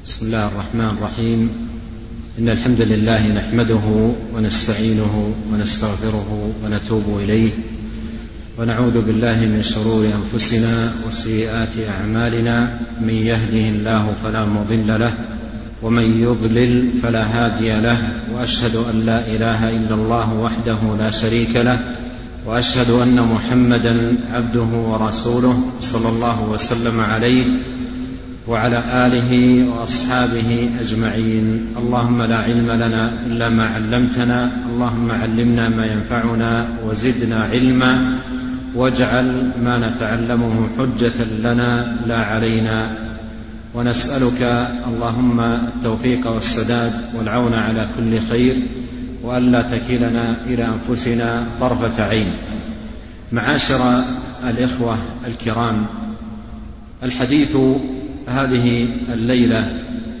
بسم الله الرحمن الرحيم. إن الحمد لله نحمده ونستعينه ونستغفره ونتوب إليه، ونعوذ بالله من شرور أنفسنا وسيئات أعمالنا. من يهده الله فلا مضل له، ومن يضلل فلا هادي له، وأشهد أن لا إله إلا الله وحده لا شريك له، وأشهد أن محمدا عبده ورسوله صلى الله وسلم عليه وعلى آله وأصحابه أجمعين. اللهم لا علم لنا إلا ما علمتنا، اللهم علمنا ما ينفعنا وزدنا علما، واجعل ما نتعلمه حجة لنا لا علينا. ونسألك اللهم التوفيق والسداد والعون على كل خير، وألا تكلنا إلى أنفسنا طرفة عين. معاشر الإخوة الكرام، الحديث هذه الليلة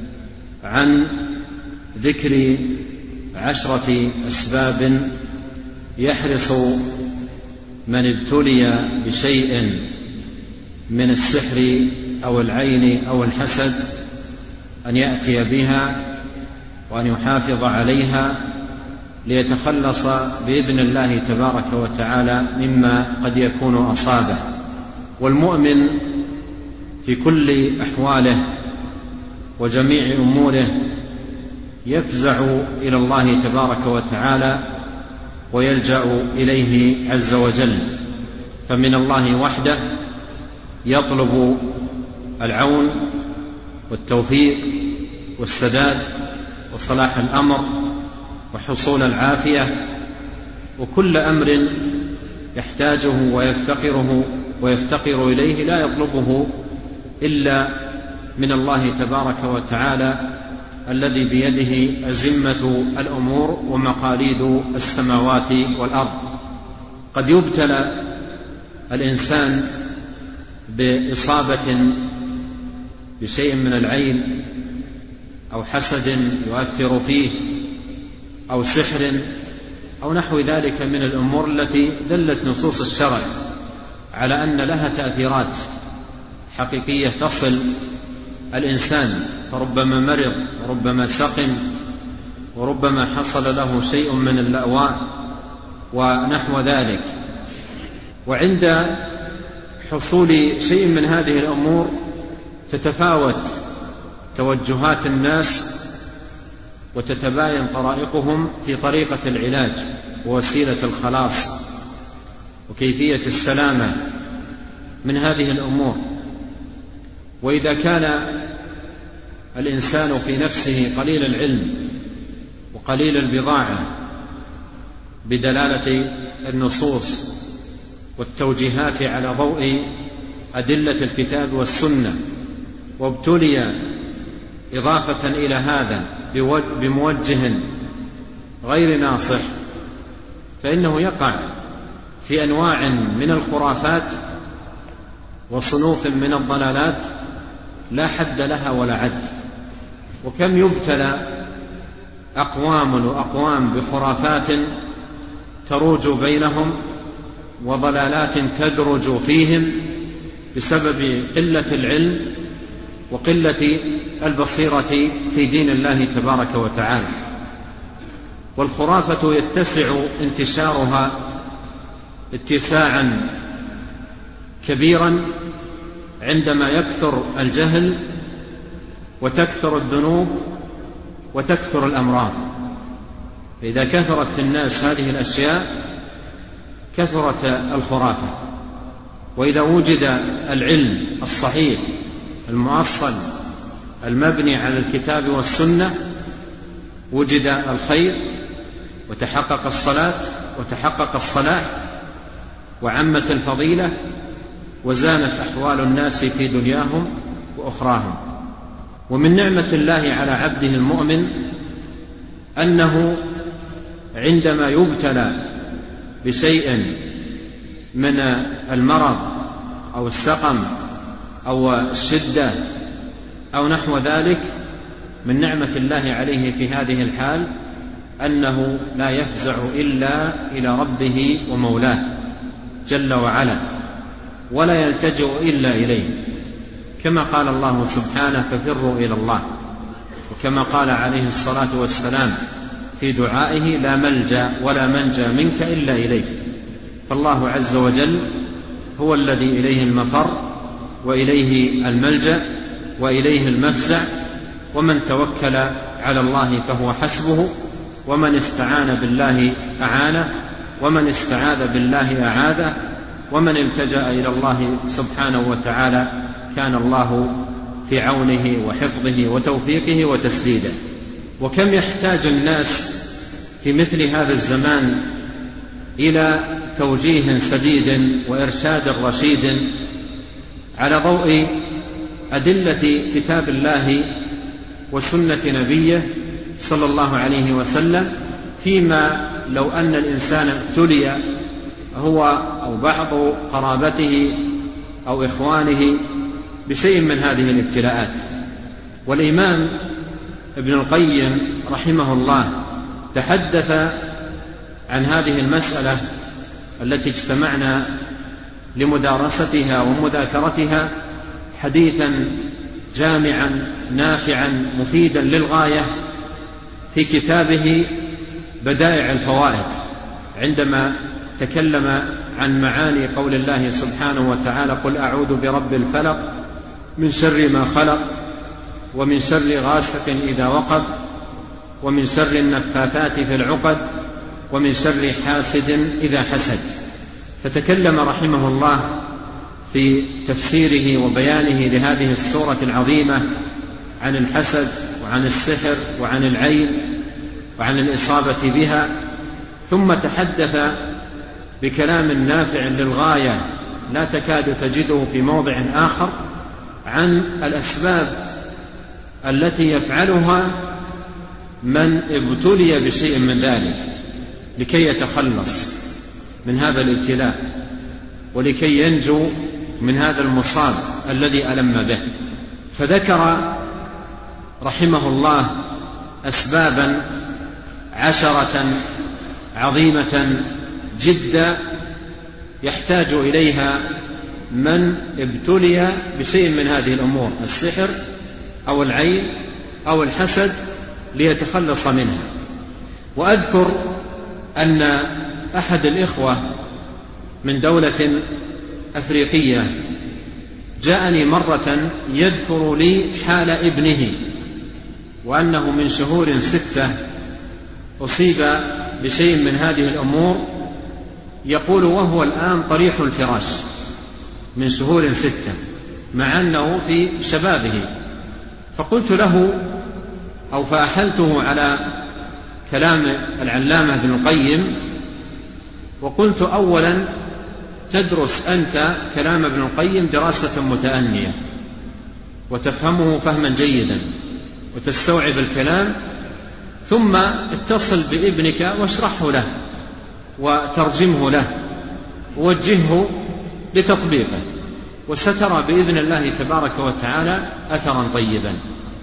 عن ذكر 10 أسباب يحرص من ابتلي بشيء من السحر أو العين أو الحسد أن يأتي بها وأن يحافظ عليها ليتخلص بإذن الله تبارك وتعالى مما قد يكون أصابه. والمؤمن في كل أحواله وجميع أموره يفزع إلى الله تبارك وتعالى ويلجأ إليه عز وجل، فمن الله وحده يطلب العون والتوفيق والسداد وصلاح الأمر وحصول العافية، وكل أمر يحتاجه ويفتقر إليه لا يطلبه إلا من الله تبارك وتعالى الذي بيده أزمة الأمور ومقاليد السماوات والأرض. قد يبتلى الإنسان بإصابة بشيء من العين أو حسد يؤثر فيه أو سحر أو نحو ذلك من الأمور التي دلت نصوص الشرع على أن لها تأثيرات حقيقية تصل الإنسان، فربما مرض وربما سقم وربما حصل له شيء من اللأواء ونحو ذلك. وعند حصول شيء من هذه الأمور تتفاوت توجهات الناس وتتباين طرائقهم في طريقة العلاج ووسيلة الخلاص وكيفية السلامة من هذه الأمور. وإذا كان الإنسان في نفسه قليل العلم وقليل البضاعة بدلالة النصوص والتوجيهات على ضوء أدلة الكتاب والسنة، وابتلي إضافة إلى هذا بموجه غير ناصح، فإنه يقع في أنواع من الخرافات وصنوف من الضلالات لا حد لها ولا عد. وكم يبتلى أقوام وأقوام بخرافات تروج بينهم وضلالات تدرج فيهم بسبب قلة العلم وقلة البصيرة في دين الله تبارك وتعالى. والخرافة يتسع انتشارها اتساعا كبيرا عندما يكثر الجهل وتكثر الذنوب وتكثر الأمراض. فإذا كثرت في الناس هذه الأشياء كثرت الخرافة. وإذا وجد العلم الصحيح المؤصل المبني على الكتاب والسنة وجد الخير وتحقق الصلاة وتحقق الصلاح وعمت الفضيلة وزانت أحوال الناس في دنياهم وأخراهم. ومن نعمة الله على عبده المؤمن أنه عندما يبتلى بشيء من المرض أو السقم أو الشدة أو نحو ذلك، من نعمة الله عليه في هذه الحال أنه لا يفزع إلا إلى ربه ومولاه جل وعلا، ولا يلتجئ إلا إليه، كما قال الله سبحانه: ففروا إلى الله. وكما قال عليه الصلاة والسلام في دعائه: لا ملجأ ولا منجى منك إلا إليك. فالله عز وجل هو الذي إليه المفر وإليه الملجأ وإليه المفزع، ومن توكل على الله فهو حسبه، ومن استعان بالله أعانه، ومن استعاذ بالله أعاذه، ومن التجأ إلى الله سبحانه وتعالى كان الله في عونه وحفظه وتوفيقه وتسديده. وكم يحتاج الناس في مثل هذا الزمان إلى توجيه سديد وإرشاد رشيد على ضوء أدلة كتاب الله وسنة نبيه صلى الله عليه وسلم، فيما لو أن الإنسان ابتلي هو أو بعض قرابته أو إخوانه بشيء من هذه الابتلاءات. والإمام ابن القيم رحمه الله تحدث عن هذه المسألة التي اجتمعنا لمدارستها ومذاكرتها حديثا جامعا نافعا مفيدا للغاية في كتابه بدائع الفوائد، عندما تكلم عن معاني قول الله سبحانه وتعالى: قل أعوذ برب الفلق من شر ما خلق، ومن شر غاسق إذا وقب، ومن شر النفاثات في العقد، ومن شر حاسد إذا حسد. فتكلم رحمه الله في تفسيره وبيانه لهذه السورة العظيمة عن الحسد وعن السحر وعن العين وعن الإصابة بها، ثم تحدث بكلام نافع للغاية لا تكاد تجده في موضع آخر عن الأسباب التي يفعلها من ابتلي بشيء من ذلك لكي يتخلص من هذا الابتلاء ولكي ينجو من هذا المصاب الذي ألم به. فذكر رحمه الله أسبابا 10 عظيمة جدا يحتاج إليها من ابتلي بشيء من هذه الأمور، السحر أو العين أو الحسد، ليتخلص منها. وأذكر أن أحد الإخوة من دولة أفريقية جاءني مرة يذكر لي حال ابنه، وأنه من شهور 6 أصيب بشيء من هذه الأمور، يقول وهو الآن طريح الفراش من شهور 6 مع أنه في شبابه. فقلت له أو فأحلته على كلام العلامة ابن القيم، وقلت: أولا تدرس أنت كلام ابن القيم دراسة متأنية وتفهمه فهما جيدا وتستوعب الكلام، ثم اتصل بابنك واشرحه له وترجمه له ووجهه لتطبيقه، وسترى بإذن الله تبارك وتعالى أثرا طيبا.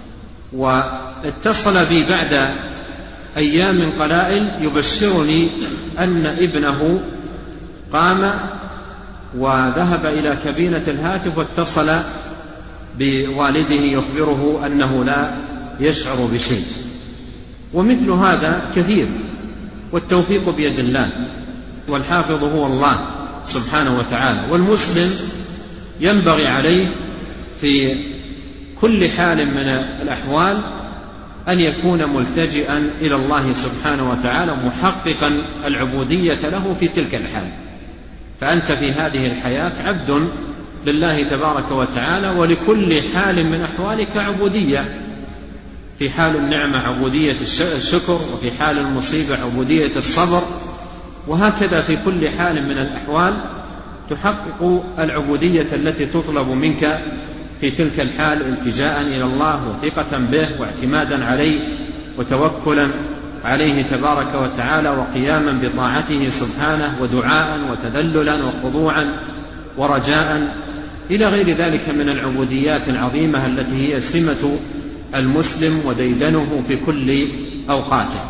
واتصل بي بعد أيام قلائل يبشرني أن ابنه قام وذهب إلى كابينة الهاتف واتصل بوالده يخبره أنه لا يشعر بشيء. ومثل هذا كثير، والتوفيق بيد الله، والحافظ هو الله سبحانه وتعالى. والمسلم ينبغي عليه في كل حال من الأحوال أن يكون ملتجئا إلى الله سبحانه وتعالى محققا العبودية له في تلك الحال. فأنت في هذه الحياة عبد لله تبارك وتعالى، ولكل حال من أحوالك عبودية. في حال النعمة عبودية الشكر، وفي حال المصيبة عبودية الصبر، وهكذا في كل حال من الأحوال تحقق العبودية التي تطلب منك في تلك الحال التجاء إلى الله وثقة به واعتمادا عليه وتوكلا عليه تبارك وتعالى وقياما بطاعته سبحانه ودعاء وتذللا وخضوعا ورجاء إلى غير ذلك من العبوديات العظيمة التي هي سمة المسلم وديدنه في كل أوقاته.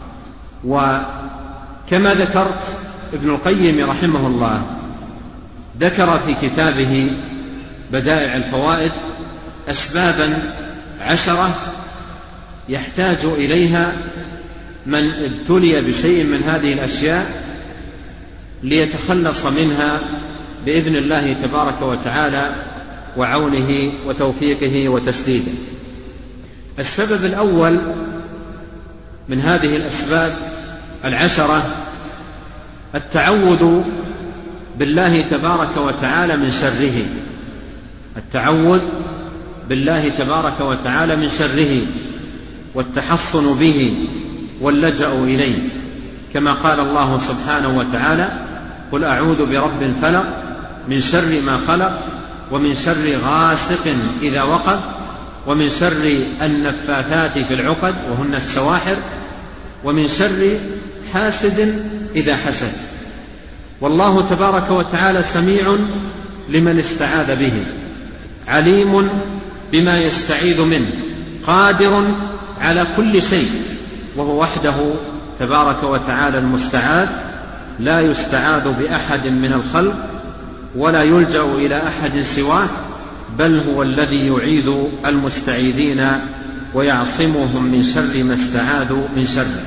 وكما ذكرت ابن القيم رحمه الله ذكر في كتابه بدائع الفوائد أسبابا 10 يحتاج إليها من ابتلي بشيء من هذه الأشياء ليتخلص منها بإذن الله تبارك وتعالى وعونه وتوفيقه وتسديده. السبب الأول من هذه الأسباب 10 التعوذ بالله تبارك وتعالى من شره، التعوذ بالله تبارك وتعالى من شره والتحصن به واللجأ إليه، كما قال الله سبحانه وتعالى: قل أعوذ برب الفلق من شر ما خلق ومن شر غاسق إذا وقب ومن شر النفاثات في العقد وهن السواحر ومن شر حاسد إذا حسد. والله تبارك وتعالى سميع لمن استعاذ به، عليم بما يستعيذ منه، قادر على كل شيء، وهو وحده تبارك وتعالى المستعاذ، لا يستعاذ بأحد من الخلق ولا يلجأ إلى أحد سواه، بل هو الذي يعيذ المستعيذين ويعصمهم من شر ما استعاذوا من شره.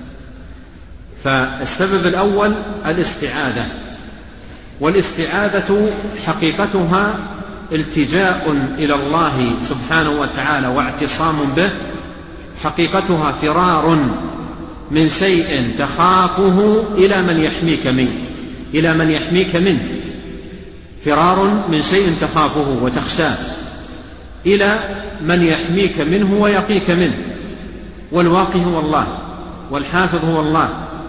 فالسبب الأول الاستعاذة، والاستعاذة حقيقتها التجاء إلى الله سبحانه وتعالى واعتصام به، حقيقتها فرار من شيء تخافه إلى من يحميك منه، إلى من يحميك منه، فرار من شيء تخافه وتخشاه إلى من يحميك منه ويقيك منه، والواقي هو الله، والحافظ هو الله،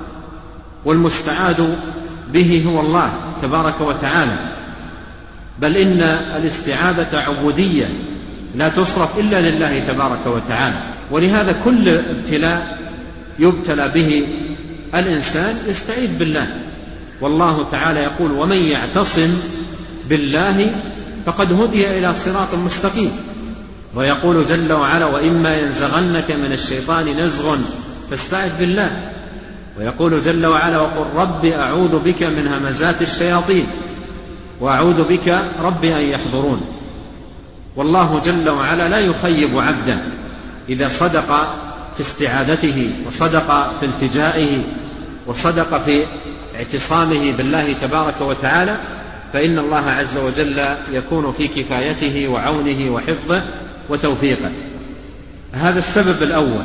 والمستعاذ به هو الله تبارك وتعالى. بل إن الاستعاذة عبودية لا تصرف إلا لله تبارك وتعالى، ولهذا كل ابتلاء يبتلى به الإنسان يستعيذ بالله. والله تعالى يقول: ومن يعتصم بالله فقد هدي إلى صراط مستقيم. ويقول جل وعلا: وإما ينزغنك من الشيطان نزغ فاستعذ بالله. ويقول جل وعلا: وقل رب أعوذ بك من همزات الشياطين وأعوذ بك رب أن يحضرون. والله جل وعلا لا يخيب عبده إذا صدق في استعاذته وصدق في التجائه وصدق في اعتصامه بالله تبارك وتعالى، فإن الله عز وجل يكون في كفايته وعونه وحفظه وتوفيقه. هذا السبب الأول.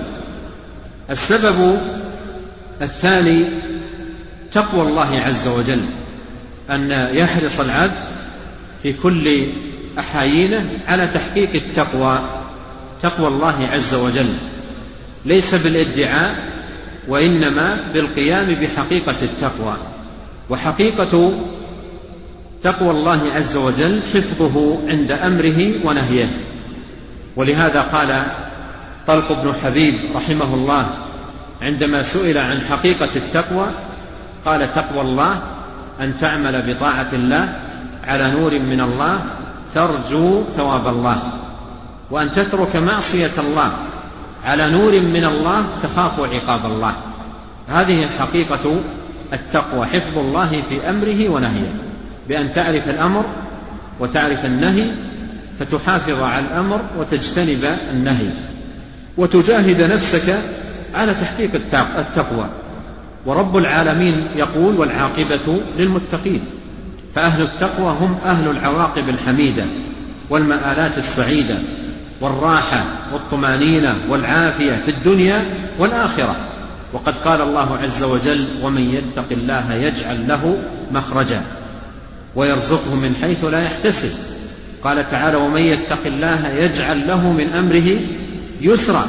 السبب الثاني تقوى الله عز وجل، أن يحرص العبد في كل أحايينه على تحقيق التقوى، تقوى الله عز وجل، ليس بالادعاء وإنما بالقيام بحقيقة التقوى. وحقيقة تقوى الله عز وجل حفظه عند أمره ونهيه. ولهذا قال طلق بن حبيب رحمه الله عندما سئل عن حقيقة التقوى قال: تقوى الله أن تعمل بطاعة الله على نور من الله ترجو ثواب الله، وأن تترك معصية الله على نور من الله تخاف عقاب الله. هذه حقيقة التقوى، حفظ الله في أمره ونهيه، بأن تعرف الأمر وتعرف النهي فتحافظ على الأمر وتجتنب النهي، وتجاهد نفسك على تحقيق التقوى. ورب العالمين يقول: والعاقبة للمتقين. فأهل التقوى هم أهل العواقب الحميدة والمآلات السعيدة والراحة والطمانينة والعافية في الدنيا والآخرة. وقد قال الله عز وجل: ومن يتق الله يجعل له مخرجا ويرزقه من حيث لا يحتسب. قال تعالى: ومن يتق الله يجعل له من أمره يسرا.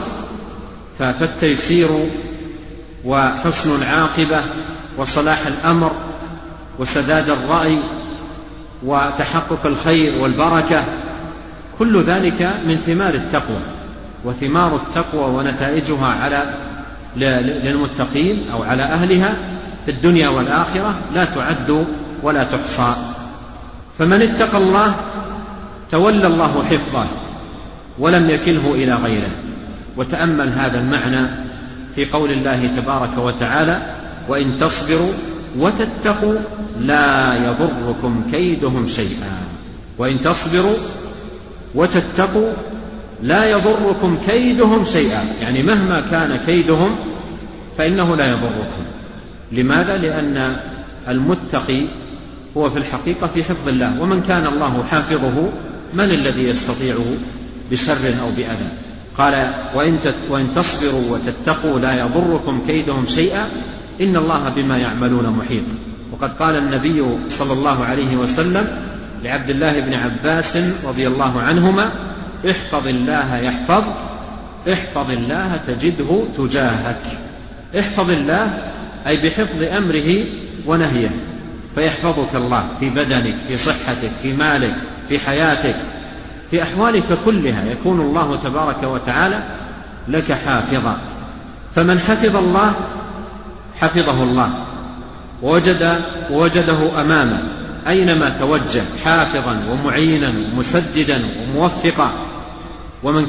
فالتيسير وحسن العاقبة وصلاح الأمر وسداد الرأي وتحقق الخير والبركة كل ذلك من ثمار التقوى. وثمار التقوى ونتائجها للمتقين أو على أهلها في الدنيا والآخرة لا تعد ولا تحصى. فمن اتقى الله تولى الله حفظه ولم يكله إلى غيره. وتأمل هذا المعنى في قول الله تبارك وتعالى: وإن تصبروا وتتقوا لا يضركم كيدهم شيئا. وإن تصبروا وتتقوا لا يضركم كيدهم شيئا، يعني مهما كان كيدهم فإنه لا يضركم. لماذا؟ لأن المتقي هو في الحقيقة في حفظ الله، ومن كان الله حافظه من الذي يستطيعه بشر أو بأذى؟ قال وإن تصبروا وتتقوا لا يضركم كيدهم شيئا إن الله بما يعملون محيط. وقد قال النبي صلى الله عليه وسلم لعبد الله بن عباس رضي الله عنهما: احفظ الله يحفظك، احفظ الله تجده تجاهك. احفظ الله أي بحفظ أمره ونهيه، فيحفظك الله في بدنك، في صحتك، في مالك، في حياتك، في أحوالك كلها، يكون الله تبارك وتعالى لك حافظا. فمن حفظ الله حفظه الله ووجده أمامه أينما توجه حافظا ومعينا ومسددا وموفقا. ومن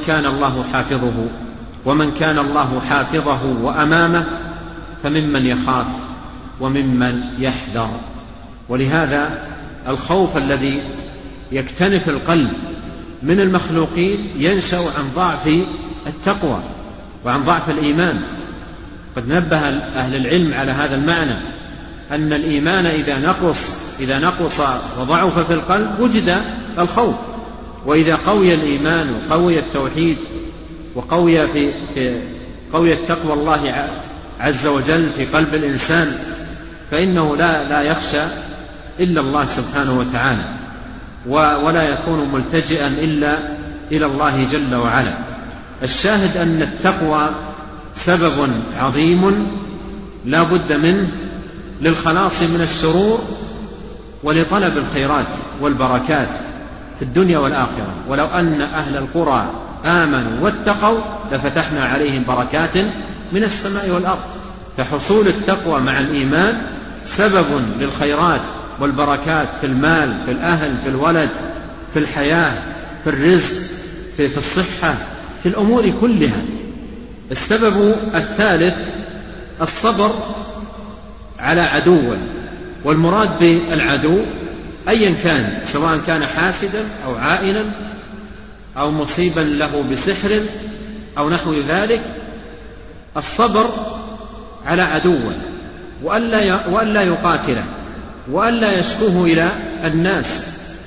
كان الله حافظه وأمامه فممن يخاف وممن يحذر. ولهذا الخوف الذي يكتنف القلب من المخلوقين ينشأ عن ضعف التقوى وعن ضعف الإيمان. قد نبه أهل العلم على هذا المعنى، أن الإيمان إذا نقص وضعف في القلب وجد الخوف، وإذا قوي الإيمان وقوي التوحيد وقوي قوي التقوى الله عز وجل في قلب الإنسان فإنه لا يخشى إلا الله سبحانه وتعالى، ولا يكون ملتجئا إلا إلى الله جل وعلا. الشاهد أن التقوى سبب عظيم لا بد منه للخلاص من الشرور ولطلب الخيرات والبركات في الدنيا والآخرة. ولو أن أهل القرى آمنوا واتقوا لفتحنا عليهم بركات من السماء والأرض. فحصول التقوى مع الإيمان سبب للخيرات والبركات في المال، في الأهل، في الولد، في الحياة، في الرزق، في الصحة، في الأمور كلها. السبب الثالث الصبر على عدوه. والمراد بالعدو أيا كان، سواء كان حاسدا أو عائنا أو مصيبا له بسحر أو نحو ذلك، الصبر على عدوه وألا يقاتله وألا يشكوه إلى الناس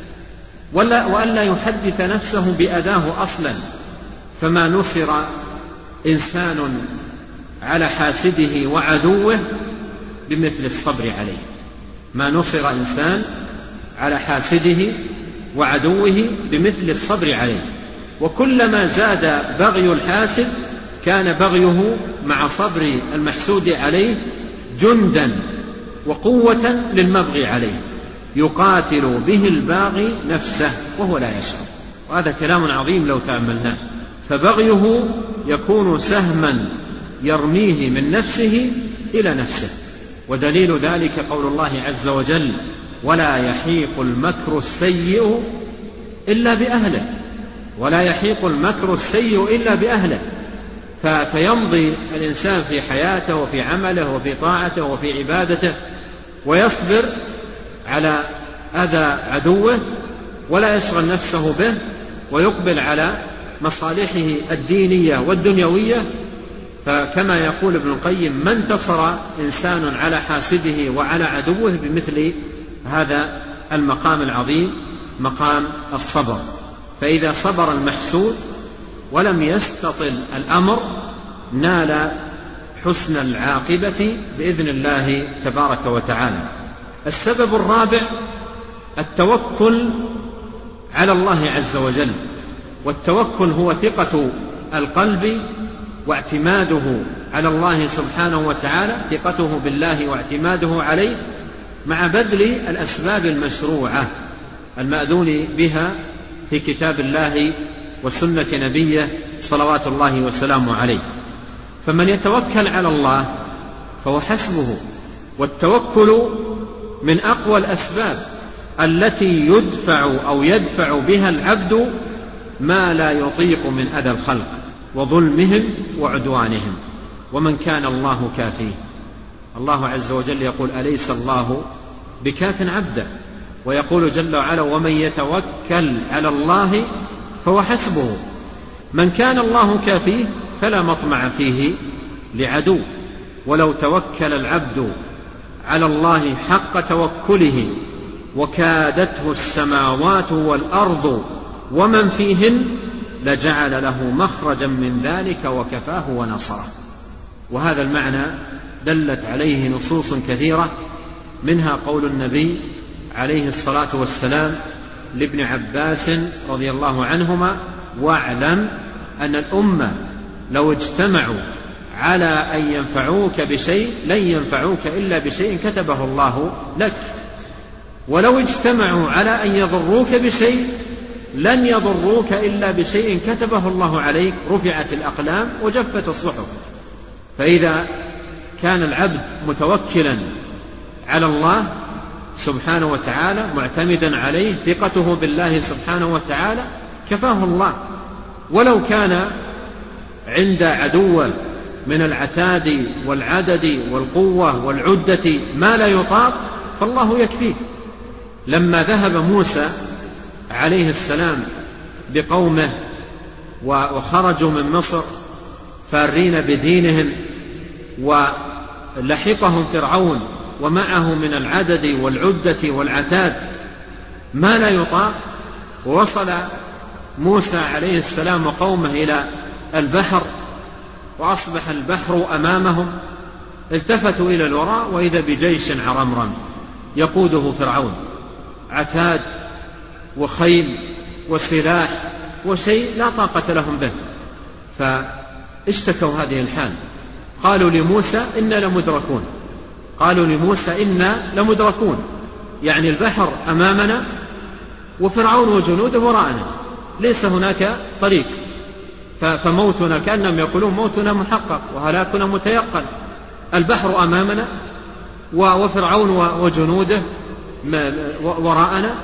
وألا يحدث نفسه بأذاه أصلا. فما نصر إنسان على حاسده وعدوه بمثل الصبر عليه. ما نصر إنسان على حاسده وعدوه بمثل الصبر عليه. وكلما زاد بغي الحاسد كان بغيه مع صبر المحسود عليه جندا وقوة للمبغي عليه، يقاتل به الباغي نفسه وهو لا يشعر. وهذا كلام عظيم لو تأملناه. فبغيه يكون سهما يرميه من نفسه إلى نفسه. ودليل ذلك قول الله عز وجل: ولا يحيق المكر السيء إلا بأهله. ولا يحيق المكر السيء إلا بأهله. فيمضي الإنسان في حياته وفي عمله وفي طاعته وفي عبادته ويصبر على أذى عدوه ولا يشغل نفسه به، ويقبل على مصالحه الدينية والدنيوية. فكما يقول ابن القيم: ما انتصر إنسان على حاسده وعلى عدوه بمثل هذا المقام العظيم، مقام الصبر. فإذا صبر المحسود ولم يستطل الأمر نال حسن العاقبة بإذن الله تبارك وتعالى. السبب الرابع التوكل على الله عز وجل. والتوكل هو ثقة القلب واعتماده على الله سبحانه وتعالى، ثقته بالله واعتماده عليه مع بذل الأسباب المشروعة المأذون بها في كتاب الله وسنة نبيه صلوات الله وسلامه عليه. فمن يتوكل على الله فهو حسبه. والتوكل من أقوى الأسباب التي يدفع بها العبد ما لا يطيق من أذى الخلق وظلمهم وعدوانهم. ومن كان الله كافيه. الله عز وجل يقول: أليس الله بكاف عبده؟ ويقول جل وعلا: ومن يتوكل على الله فهو حسبه. من كان الله كافيه فلا مطمع فيه لعدو. ولو توكل العبد على الله حق توكله وكادته السماوات والأرض ومن فيهن لجعل له مخرجا من ذلك وكفاه ونصره. وهذا المعنى دلت عليه نصوص كثيرة، منها قول النبي عليه الصلاة والسلام لابن عباس رضي الله عنهما: واعلم أن الأمة لو اجتمعوا على أن ينفعوك بشيء لن ينفعوك إلا بشيء كتبه الله لك، ولو اجتمعوا على أن يضروك بشيء لن يضروك إلا بشيء كتبه الله عليك، رفعت الأقلام وجفت الصحف. فإذا كان العبد متوكلا على الله سبحانه وتعالى معتمدا عليه، ثقته بالله سبحانه وتعالى، كفاه الله. ولو كان عند عدو من العتاد والعدد والقوة والعدة ما لا يطاق فالله يكفيه. لما ذهب موسى عليه السلام بقومه وخرجوا من مصر فارين بدينهم، ولحقهم فرعون ومعه من العدد والعدة والعتاد ما لا يطاق، ووصل موسى عليه السلام وقومه إلى البحر وأصبح البحر أمامهم، التفتوا إلى الوراء وإذا بجيش عرمرم يقوده فرعون، عتاد وخيل وسلاح وشيء لا طاقة لهم به. فاشتكوا هذه الحال، قالوا لموسى إنا لمدركون، قالوا لموسى إنا لمدركون، يعني البحر أمامنا وفرعون وجنوده وراءنا، ليس هناك طريق، فموتنا كأنهم يقولون موتنا محقق وهلاكنا متيقن، البحر أمامنا وفرعون وجنوده وراءنا،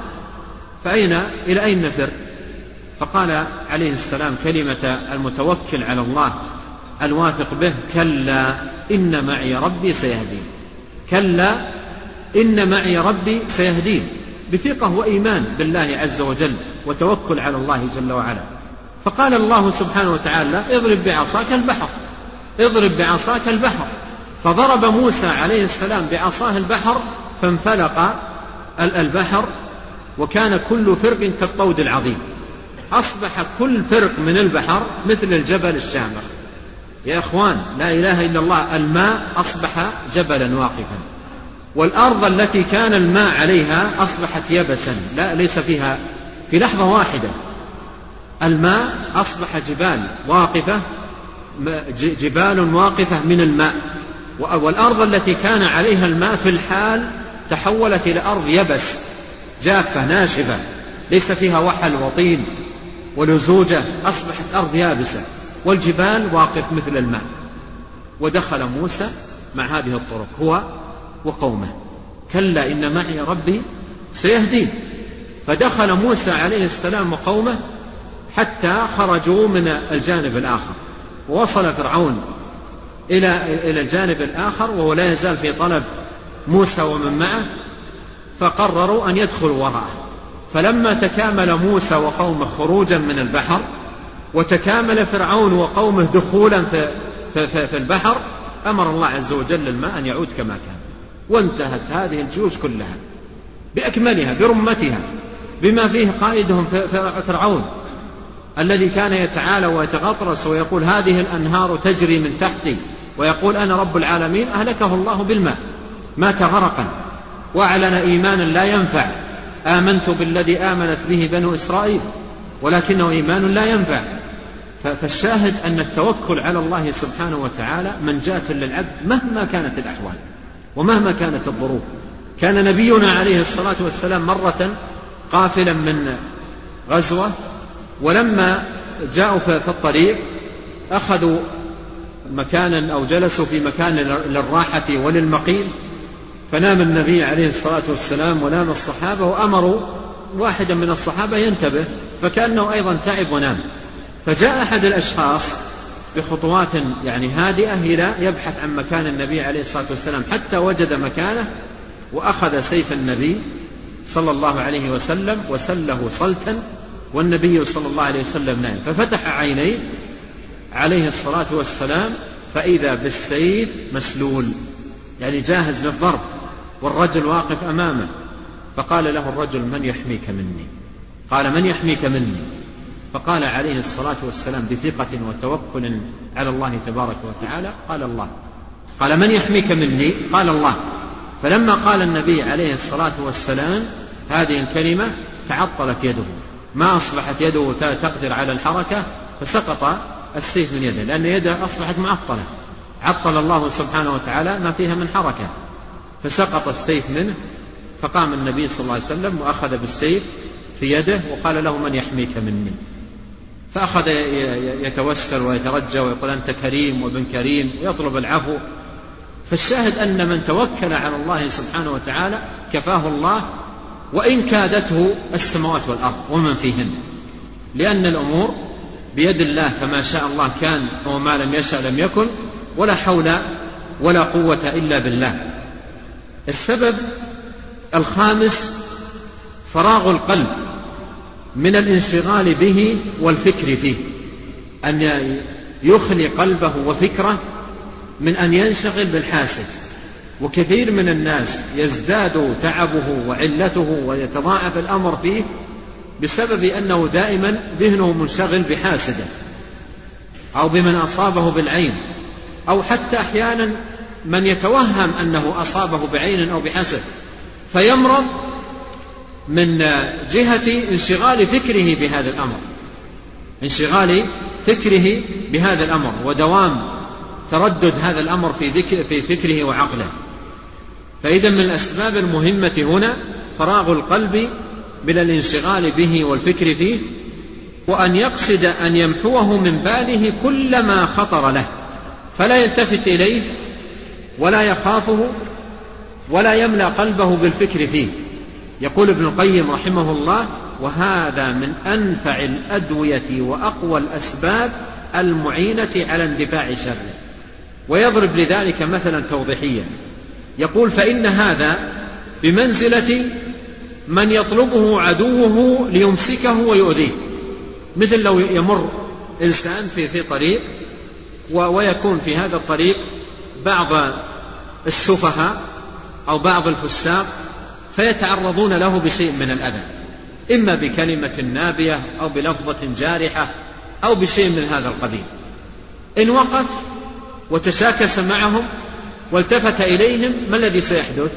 إلى أين نفر؟ فقال عليه السلام كلمة المتوكل على الله الواثق به: كلا إن معي ربي سيهدين. كلا إن معي ربي سيهدين، بثقة وإيمان بالله عز وجل وتوكل على الله جل وعلا. فقال الله سبحانه وتعالى: اضرب بعصاك البحر، اضرب بعصاك البحر. فضرب موسى عليه السلام بعصاه البحر فانفلق البحر، وكان كل فرق كالطود العظيم، أصبح كل فرق من البحر مثل الجبل الشامخ. يا إخوان، لا إله إلا الله، الماء أصبح جبلا واقفا، والأرض التي كان الماء عليها أصبحت يبسا، ليس فيها في لحظة واحدة، الماء أصبح جبال واقفة، جبال واقفة من الماء، والأرض التي كان عليها الماء في الحال تحولت إلى أرض يبس جافة ناشفة ليس فيها وحل وطين ولزوجة، أصبحت أرض يابسة والجبال واقف مثل الماء. ودخل موسى مع هذه الطرق هو وقومه: كلا إن معي ربي سيهدين. فدخل موسى عليه السلام وقومه حتى خرجوا من الجانب الآخر، ووصل فرعون إلى الجانب الآخر وهو لا يزال في طلب موسى ومن معه، فقرروا أن يدخلوا وراءه. فلما تكامل موسى وقومه خروجا من البحر، وتكامل فرعون وقومه دخولا في البحر، أمر الله عز وجل الماء أن يعود كما كان، وانتهت هذه الجيوش كلها بأكملها برمتها، بما فيه قائدهم فرعون الذي كان يتعالى ويتغطرس ويقول هذه الأنهار تجري من تحتي، ويقول أنا رب العالمين، أهلكه الله بالماء، مات غرقا وأعلن إيمانا لا ينفع: آمنت بالذي آمنت به بنو إسرائيل ولكنه إيمان لا ينفع. فالشاهد أن التوكل على الله سبحانه وتعالى منجاة للعبد مهما كانت الأحوال ومهما كانت الظروف. كان نبينا عليه الصلاة والسلام مرة قافلا من غزوة، ولما جاءوا في الطريق أخذوا مكانا أو جلسوا في مكان للراحة وللمقيل، فنام النبي عليه الصلاة والسلام ونام الصحابة، وأمروا واحدا من الصحابة ينتبه، فكأنه أيضا تعب ونام. فجاء أحد الأشخاص بخطوات هادئة إلى يبحث عن مكان النبي عليه الصلاة والسلام، حتى وجد مكانه، وأخذ سيف النبي صلى الله عليه وسلم وسله صلتا والنبي صلى الله عليه وسلم نائم، ففتح عينيه عليه الصلاة والسلام فإذا بالسيف مسلول، يعني جاهز للضرب، والرجل واقف أمامه. فقال له الرجل: من يحميك مني؟ قال: من يحميك مني؟ فقال عليه الصلاة والسلام بثقة وتوكل على الله تبارك وتعالى: قال الله. قال: من يحميك مني؟ قال الله. فلما قال النبي عليه الصلاة والسلام هذه الكلمة تعطلت يده، ما أصبحت يده تقدر على الحركة، فسقط السيف من يده، لأن يده أصبحت معطلة، عطل الله سبحانه وتعالى ما فيها من حركة، فسقط السيف منه. فقام النبي صلى الله عليه وسلم وأخذ بالسيف في يده وقال له: من يحميك مني؟ فأخذ يتوسل ويترجى ويقول: أنت كريم وابن كريم، ويطلب العفو. فالشاهد أن من توكل على الله سبحانه وتعالى كفاه الله، وإن كادته السماوات والأرض ومن فيهن، لأن الأمور بيد الله، فما شاء الله كان وما لم يشاء لم يكن، ولا حول ولا قوة إلا بالله. السبب الخامس فراغ القلب من الانشغال به والفكر فيه، أن يخلي قلبه وفكره من أن ينشغل بالحاسد. وكثير من الناس يزداد تعبه وعلته ويتضاعف الأمر فيه بسبب أنه دائما ذهنه منشغل بحاسده أو بمن أصابه بالعين، أو حتى أحيانا من يتوهم أنه أصابه بعين أو بحسد، فيمرض من جهة انشغال فكره بهذا الأمر، انشغال فكره بهذا الأمر ودوام تردد هذا الأمر في فكره وعقله. فإذا من الأسباب المهمة هنا فراغ القلب من الانشغال به والفكر فيه، وأن يقصد أن يمحوه من باله كل ما خطر له، فلا يلتفت إليه ولا يخافه ولا يملأ قلبه بالفكر فيه. يقول ابن القيم رحمه الله: وهذا من أنفع الأدوية وأقوى الأسباب المعينة على اندفاع شره. ويضرب لذلك مثلا توضيحيا، يقول: فإن هذا بمنزلة من يطلبه عدوه ليمسكه ويؤذيه. مثل لو يمر إنسان في طريق، ويكون في هذا الطريق بعض السفهاء أو بعض الفساق، فيتعرضون له بشيء من الأذى، إما بكلمة نابية أو بلفظة جارحة أو بشيء من هذا القبيل. إن وقف وتشاكس معهم والتفت إليهم، ما الذي سيحدث؟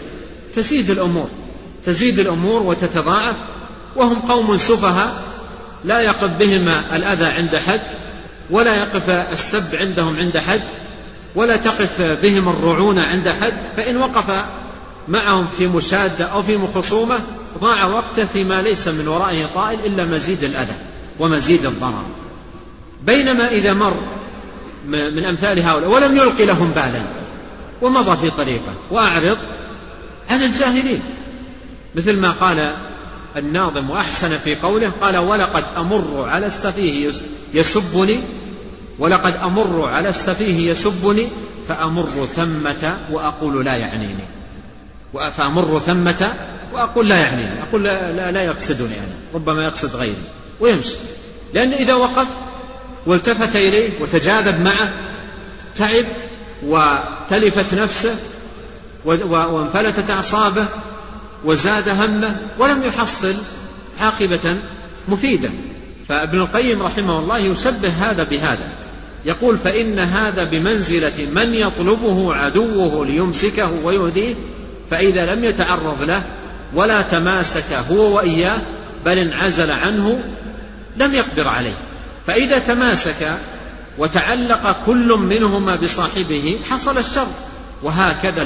تزيد الأمور وتتضاعف، وهم قوم سفهاء لا يقف بهم الأذى عند حد، ولا يقف السب عندهم عند حد، ولا تقف بهم الرعونة عند حد. فإن وقف معهم في مشادة أو في مخصومة ضاع وقته فيما ليس من ورائه طائل إلا مزيد الأذى ومزيد الضرر. بينما إذا مر من أمثال هؤلاء ولم يلقي لهم بالا ومضى في طريقه وأعرض عن الجاهلين، مثل ما قال الناظم وأحسن في قوله، قال: ولقد أمر على السفيه يسبني، ولقد أمر على السفيه يسبني فأمر ثمة وأقول لا يعنيني، فأمر ثمة وأقول لا يعنيني، أقول لا يقصدني أنا، ربما يقصد غيري، ويمشي. لأن إذا وقف والتفت إليه وتجاذب معه تعب وتلفت نفسه وانفلتت أعصابه وزاد همه ولم يحصل عاقبة مفيدة. فابن القيم رحمه الله يشبه هذا بهذا، يقول: فإن هذا بمنزلة من يطلبه عدوه ليمسكه ويؤذيه، فإذا لم يتعرض له ولا تماسك هو وإياه بل انعزل عنه لم يقدر عليه. فإذا تماسك وتعلق كل منهما بصاحبه حصل الشر. وهكذا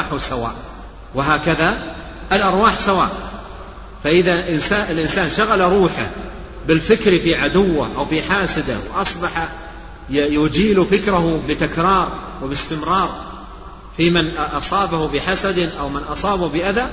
الأرواح سواء. فإذا الإنسان شغل روحه بالفكر في عدوه أو في حاسده، وأصبح يجيل فكره بتكرار وباستمرار في من أصابه بحسد أو من أصابه بأذى،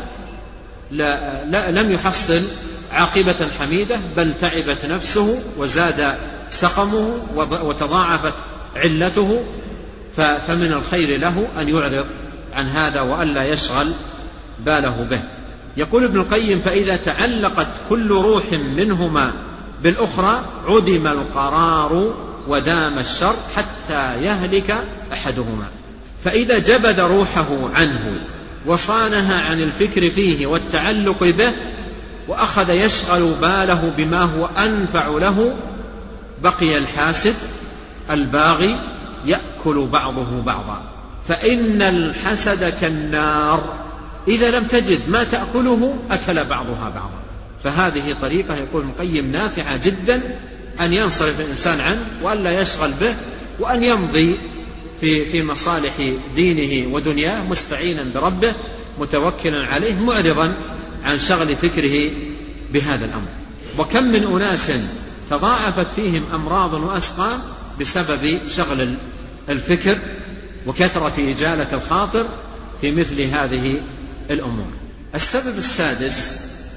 لم يحصل عاقبة حميدة، بل تعبت نفسه وزاد سقمه وتضاعفت علته. فمن الخير له أن يعرض عن هذا وألا يشغل باله به. يقول ابن القيم: فإذا تعلقت كل روح منهما بالأخرى عدم القرار ودام الشر حتى يهلك أحدهما. فإذا جبد روحه عنه وصانها عن الفكر فيه والتعلق به وأخذ يشغل باله بما هو أنفع له، بقي الحاسد الباغي يأكل بعضه بعضا. فإن الحسد كالنار، إذا لم تجد ما تأكله أكل بعضها بعضا. فهذه طريقة يقول ابن القيم نافعة جدا أن ينصرف الإنسان عنه وأن لا يشغل به، وأن يمضي في مصالح دينه ودنياه مستعينا بربه متوكلا عليه معرضا عن شغل فكره بهذا الأمر. وكم من أناس تضاعفت فيهم أمراض وأسقام بسبب شغل الفكر وكثرة إجالة الخاطر في مثل هذه الأمور. السبب السادس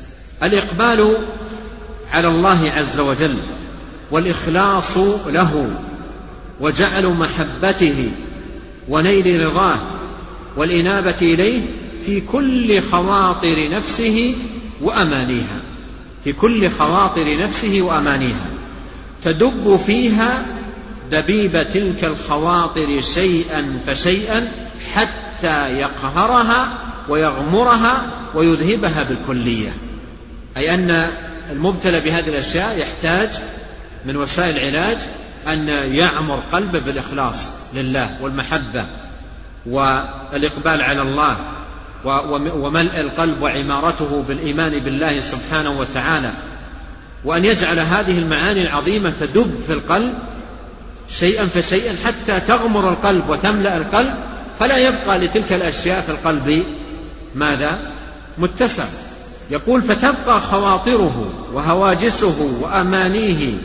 الإقبال على الله عز وجل والإخلاص له وجعل محبته ونيل رضاه والإنابة إليه في كل خواطر نفسه وأمانيها، في كل خواطر نفسه وأمانيها، تدب فيها دبيب تلك الخواطر شيئا فشيئا حتى يقهرها ويغمرها ويذهبها بالكلية. أي أن المبتلى بهذه الأشياء يحتاج من وسائل العلاج أن يعمر قلبه بالإخلاص لله والمحبة والإقبال على الله وملء القلب وعمارته بالإيمان بالله سبحانه وتعالى، وأن يجعل هذه المعاني العظيمة تدب في القلب شيئا فشيئا حتى تغمر القلب وتملأ القلب، فلا يبقى لتلك الأشياء في القلب ماذا؟ متسع. يقول فتبقى خواطره وهواجسه وأمانيه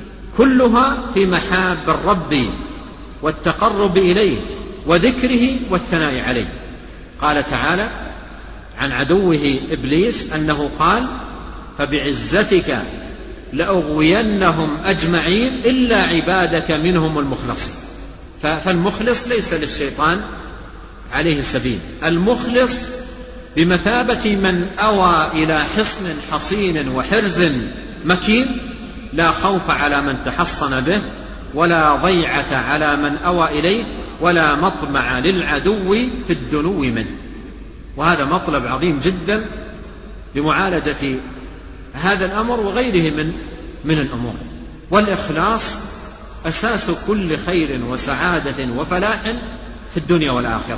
كلها في محاب الرب والتقرب إليه وذكره والثناء عليه. قال تعالى عن عدوه إبليس أنه قال فبعزتك لأغوينهم أجمعين إلا عبادك منهم المخلصين. فالمخلص ليس للشيطان عليه سبيل، المخلص بمثابة من أوى إلى حصن حصين وحرز مكين لا خوف على من تحصن به ولا ضيعة على من أوى إليه ولا مطمع للعدو في الدنو منه. وهذا مطلب عظيم جدا لمعالجة هذا الأمر وغيره من الأمور. والإخلاص أساس كل خير وسعادة وفلاح في الدنيا والآخرة.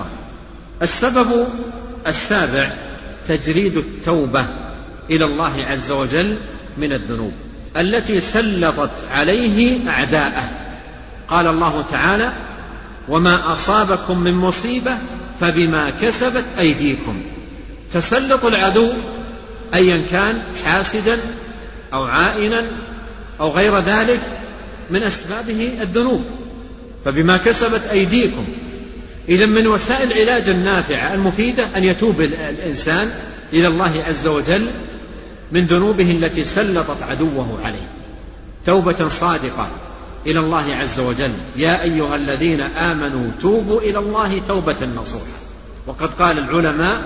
السبب السابع تجريد التوبة إلى الله عز وجل من الذنوب التي سلطت عليه أعداءه. قال الله تعالى وما أصابكم من مصيبة فبما كسبت أيديكم. تسلط العدو أيا كان حاسدا أو عائنا أو غير ذلك من أسبابه الذنوب، فبما كسبت أيديكم. إذن من وسائل العلاج النافعة المفيدة أن يتوب الإنسان إلى الله عز وجل من ذنوبه التي سلطت عدوه عليه توبة صادقة إلى الله عز وجل. يا أيها الذين آمنوا توبوا إلى الله توبة نصوحا. وقد قال العلماء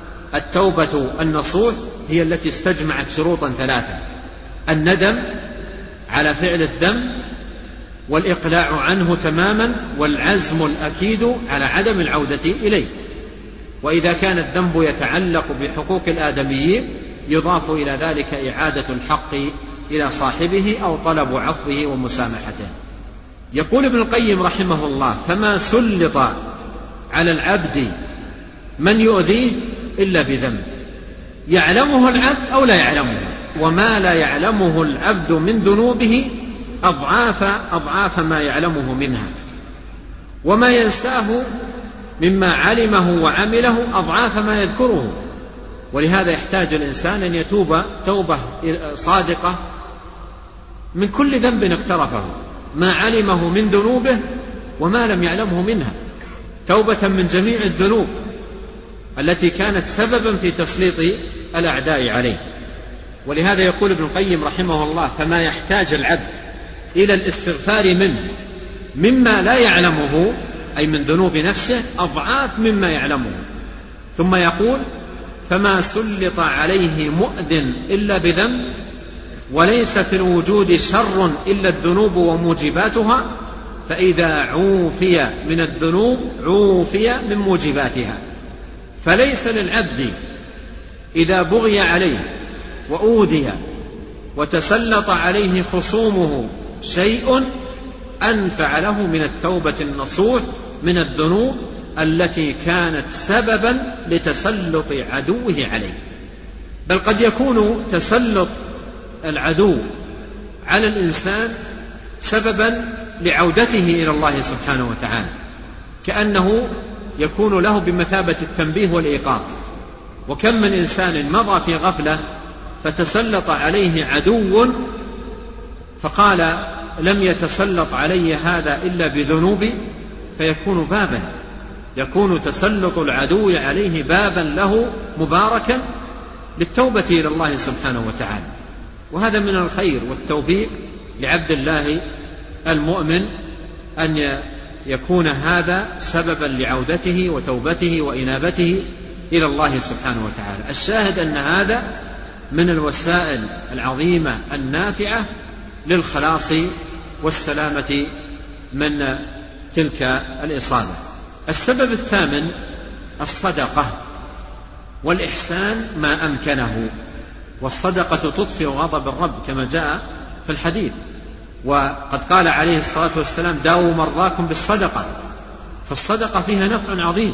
التوبة النصوح هي التي استجمعت شروطا ثلاثة: الندم على فعل الذنب، والإقلاع عنه تماما، والعزم الأكيد على عدم العودة إليه. وإذا كان الذنب يتعلق بحقوق الآدميين يضاف إلى ذلك إعادة الحق إلى صاحبه أو طلب عفوه ومسامحته. يقول ابن القيم رحمه الله فما سلط على العبد من يؤذيه إلا بذنب يعلمه العبد أو لا يعلمه، وما لا يعلمه العبد من ذنوبه أضعاف ما يعلمه منها، وما ينساه مما علمه وعمله أضعاف ما يذكره. ولهذا يحتاج الإنسان أن يتوب توبة صادقة من كل ذنب اقترفه، ما علمه من ذنوبه وما لم يعلمه منها، توبة من جميع الذنوب التي كانت سببا في تسليط الأعداء عليه. ولهذا يقول ابن القيم رحمه الله فما يحتاج العبد إلى الاستغفار منه مما لا يعلمه أي من ذنوب نفسه أضعاف مما يعلمه. ثم يقول فما سلط عليه مؤذ إلا بذنب وليس في الوجود شر إلا الذنوب وموجباتها، فإذا عوفي من الذنوب عوفي من موجباتها. فليس للعبد إذا بغي عليه وأوذي وتسلط عليه خصومه شيء أنفع له من التوبة النصوح من الذنوب التي كانت سببا لتسلط عدوه عليه. بل قد يكون تسلط العدو على الإنسان سببا لعودته إلى الله سبحانه وتعالى، كأنه يكون له بمثابة التنبيه والإيقاظ. وكم من إنسان مضى في غفلة فتسلط عليه عدو فقال لم يتسلط علي هذا إلا بذنوبي، فيكون بابا، يكون تسلط العدو عليه بابا له مباركا للتوبة إلى الله سبحانه وتعالى. وهذا من الخير والتوفيق لعبد الله المؤمن أن يكون هذا سببا لعودته وتوبته وإنابته إلى الله سبحانه وتعالى. الشاهد أن هذا من الوسائل العظيمة النافعة للخلاص والسلامة من تلك الإصابة. السبب الثامن الصدقة والإحسان ما أمكنه. والصدقة تطفئ غضب الرب كما جاء في الحديث، وقد قال عليه الصلاة والسلام داووا مرضاكم بالصدقة. فالصدقة فيها نفع عظيم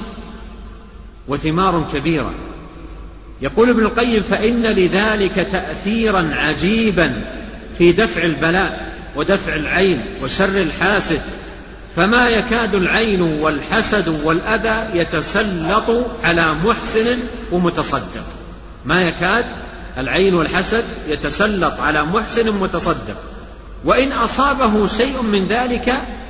وثمار كبيرة. يقول ابن القيم فإن لذلك تأثيرا عجيبا في دفع البلاء ودفع العين وشر الحاسد، فما يكاد العين والحسد والأذى يتسلط على محسن ومتصدق. ما يكاد العين والحسد يتسلط على محسن متصدق، وإن أصابه شيء من ذلك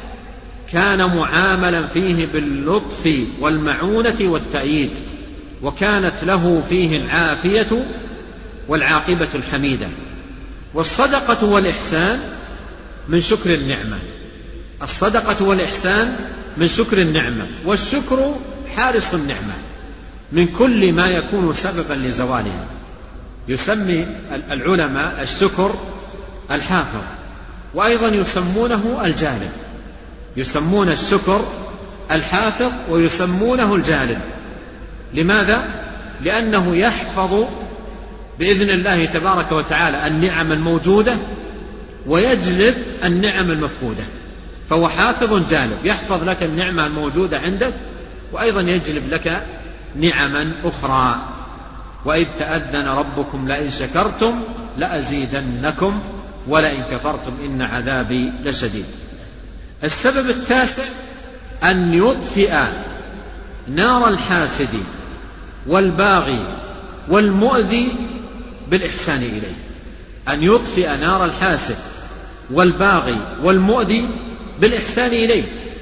كان معاملا فيه باللطف والمعونة والتأييد، وكانت له فيه العافية والعاقبة الحميدة. والصدقة والإحسان من شكر النعمة. الصدقة والإحسان من شكر النعمة، والشكر حارس النعمة من كل ما يكون سببا لزوالها. يسمي العلماء الشكر الحافظ، وأيضا يسمونه الجالب. يسمون الشكر الحافظ ويسمونه الجالب. لماذا؟ لأنه يحفظ بإذن الله تبارك وتعالى النعم الموجودة ويجلب النعم المفقودة. فهو حافظ جالب، يحفظ لك النعمة الموجودة عندك وأيضا يجلب لك نعما أخرى. وإذ تأذن ربكم لئن شكرتم لأزيدنكم ولئن كفرتم إن عذابي لشديد. السبب التاسع أن يطفئ نار الحاسد والباغي والمؤذي بالإحسان إليه. أن يطفئ نار الحاسد والباغي والمؤذي بالإحسان إليه.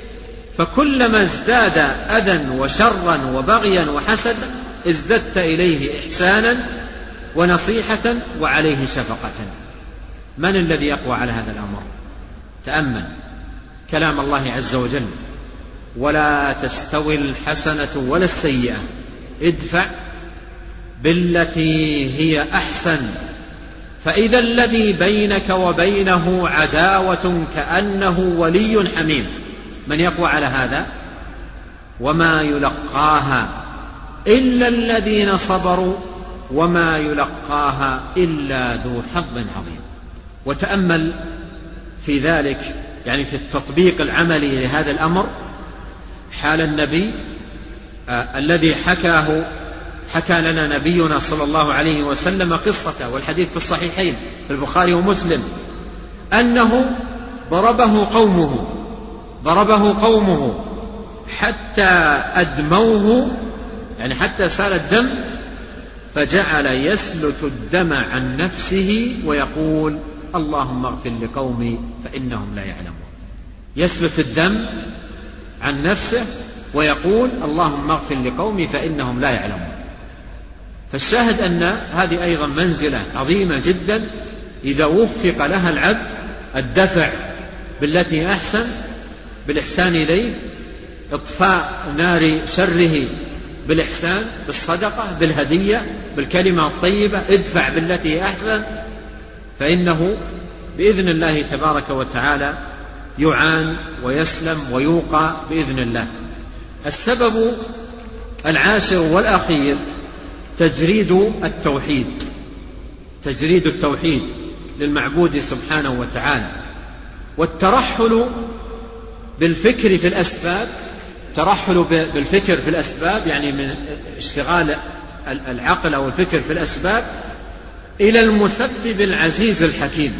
فكلما ازداد أذى وشرا وبغيا وحسدا ازددت إليه إحسانا ونصيحة وعليه شفقة. من الذي يقوى على هذا الأمر؟ تأمل كلام الله عز وجل: ولا تستوي الحسنة ولا السيئة ادفع بالتي هي أحسن فإذا الذي بينك وبينه عداوة كأنه ولي حميم. من يقوى على هذا؟ وما يلقاها إلا الذين صبروا وما يلقاها إلا ذو حظ عظيم. وتأمل في ذلك، يعني في التطبيق العملي لهذا الأمر، حال النبي الذي حكى لنا نبينا صلى الله عليه وسلم قصته، والحديث في الصحيحين في البخاري ومسلم، أنه ضربه قومه حتى أدموه، يعني حتى سال الدم، فجعل يسلت الدم عن نفسه ويقول اللهم اغفر لقومي فإنهم لا يعلمون. يسلت الدم عن نفسه ويقول اللهم اغفر لقومي فإنهم لا يعلمون. فالشاهد أن هذه أيضا منزلة عظيمة جدا إذا وفق لها العبد، الدفع بالتي أحسن بالإحسان إليه، إطفاء نار شره بالإحسان، بالصدقة، بالهدية، بالكلمة الطيبة، ادفع بالتي أحسن، فإنه بإذن الله تبارك وتعالى يعان ويسلم ويوقى بإذن الله. السبب العاشر والأخير تجريد التوحيد للمعبود سبحانه وتعالى، والترحل بالفكر في الأسباب، يعني من اشتغال العقل أو الفكر في الأسباب إلى المسبب العزيز الحكيم،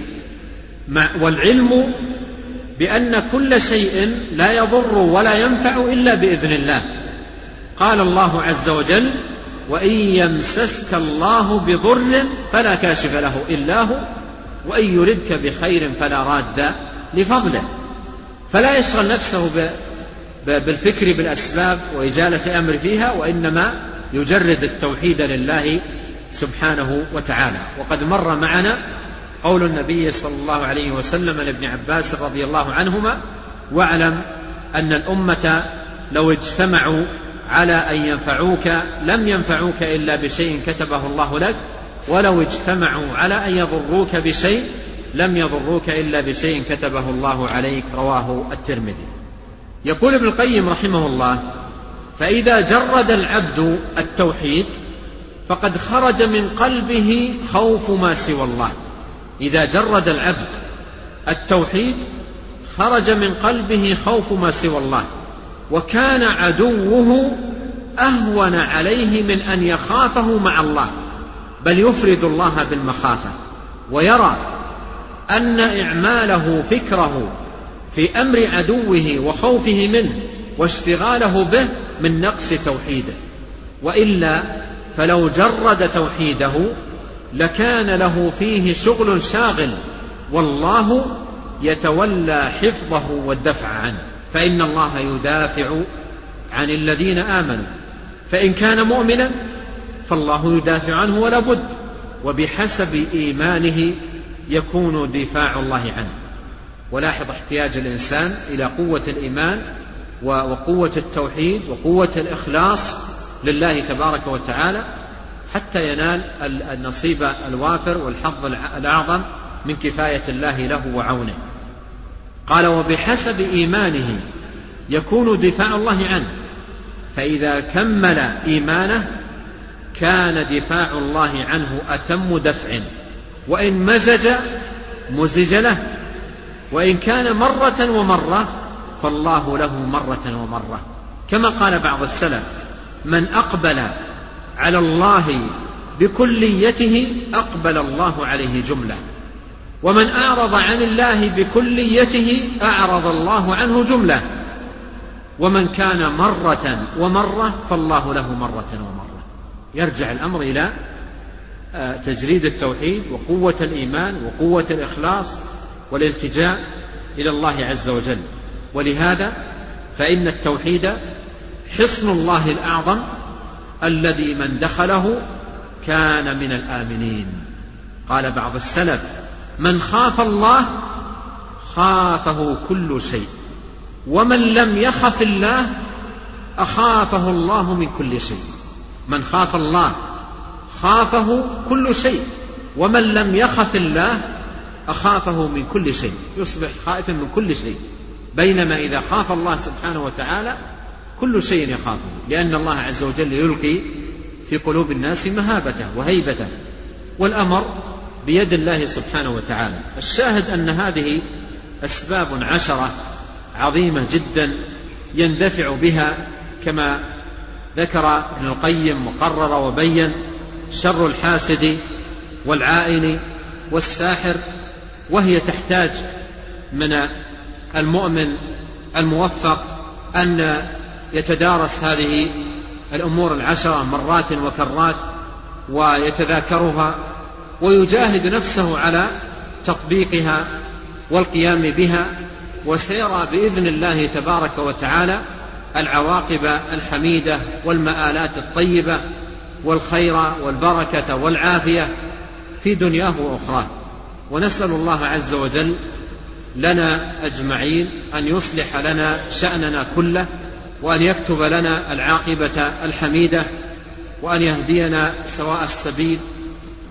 والعلم بأن كل شيء لا يضر ولا ينفع إلا بإذن الله. قال الله عز وجل: وإن يمسسك الله بضر فلا كاشف له إلا هو وإن يردك بخير فلا راد لفضله. فلا يشغل نفسه بالفكر بالأسباب وإجالة أمر فيها، وإنما يجرد التوحيد لله سبحانه وتعالى. وقد مر معنا قول النبي صلى الله عليه وسلم لابن عباس رضي الله عنهما: واعلم أن الأمة لو اجتمعوا على أن ينفعوك لم ينفعوك إلا بشيء كتبه الله لك، ولو اجتمعوا على أن يضروك بشيء لم يضروك إلا بشيء كتبه الله عليك. رواه الترمذي. يقول ابن القيم رحمه الله: فإذا جرد العبد التوحيد فقد خرج من قلبه خوف ما سوى الله. إذا جرد العبد التوحيد خرج من قلبه خوف ما سوى الله، وكان عدوه أهون عليه من أن يخافه مع الله، بل يفرد الله بالمخافة، ويرى أن إعماله فكره في أمر عدوه وخوفه منه واشتغاله به من نقص توحيده. وإلا فلو جرد توحيده لكان له فيه شغل شاغل، والله يتولى حفظه والدفع عنه، فإن الله يدافع عن الذين آمنوا، فإن كان مؤمنا فالله يدافع عنه ولا بد، وبحسب إيمانه يكون دفاع الله عنه. ولاحظ احتياج الإنسان إلى قوة الإيمان وقوة التوحيد وقوة الإخلاص لله تبارك وتعالى حتى ينال النصيب الوافر والحظ الأعظم من كفاية الله له وعونه. قال: وبحسب إيمانه يكون دفاع الله عنه، فإذا كمل إيمانه كان دفاع الله عنه أتم دفع، وإن مزج له، وإن كان مرة ومرة فالله له مرة ومرة. كما قال بعض السلف: من أقبل على الله بكليته أقبل الله عليه جملة، ومن أعرض عن الله بكليته أعرض الله عنه جملة، ومن كان مرة ومرة فالله له مرة ومرة. يرجع الأمر إلى تجريد التوحيد وقوة الإيمان وقوة الإخلاص والالتجاء إلى الله عز وجل. ولهذا فإن التوحيد حصن الله الأعظم الذي من دخله كان من الآمنين. قال بعض السلف: من خاف الله خافه كل شيء، ومن لم يخف الله أخافه الله من كل شيء. من خاف الله خافه كل شيء، ومن لم يخف الله أخافه من كل شيء، يصبح خائفا من كل شيء. بينما إذا خاف الله سبحانه وتعالى كل شيء يخافه، لأن الله عز وجل يلقي في قلوب الناس مهابته وهيبته، والأمر بيد الله سبحانه وتعالى. الشاهد أن هذه أسباب 10 عظيمة جدا يندفع بها كما ذكر ابن القيم وقرر وبين: شر الحاسد والعائن والساحر. وهي تحتاج من المؤمن الموفق أن يتدارس هذه الأمور 10 مرات وكرات ويتذاكرها ويجاهد نفسه على تطبيقها والقيام بها، وسيرى بإذن الله تبارك وتعالى العواقب الحميدة والمآلات الطيبة والخير والبركة والعافية في دنياه وأخراه. ونسأل الله عز وجل لنا أجمعين أن يصلح لنا شأننا كله، وأن يكتب لنا العاقبة الحميدة، وأن يهدينا سواء السبيل،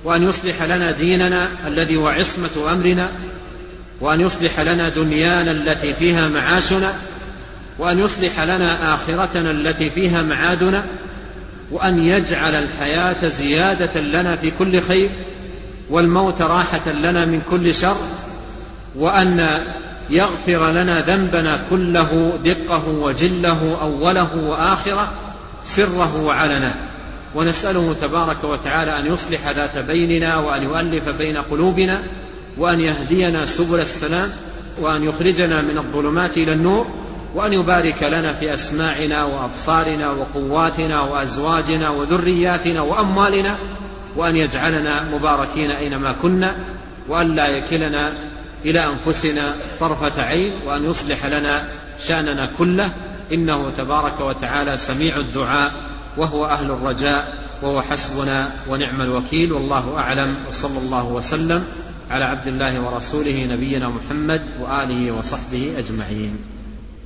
وأن يصلح لنا ديننا الذي هو عصمة أمرنا، وأن يصلح لنا دنيانا التي فيها معاشنا، وأن يصلح لنا آخرتنا التي فيها معادنا، وأن يجعل الحياة زيادة لنا في كل خير، والموت راحة لنا من كل شر، وأن يغفر لنا ذنبنا كله دقه وجله أوله وآخره سره وعلنه. ونسأله تبارك وتعالى أن يصلح ذات بيننا، وأن يؤلف بين قلوبنا، وأن يهدينا سبل السلام، وأن يخرجنا من الظلمات إلى النور، وأن يبارك لنا في أسماعنا وأبصارنا وقواتنا وأزواجنا وذرياتنا وأموالنا، وأن يجعلنا مباركين أينما كنا، وأن لا يكلنا إلى أنفسنا طرفة عين، وأن يصلح لنا شأننا كله، إنه تبارك وتعالى سميع الدعاء وهو أهل الرجاء، وهو حسبنا ونعم الوكيل. والله أعلم، وصلى الله وسلم على عبد الله ورسوله نبينا محمد وآله وصحبه أجمعين.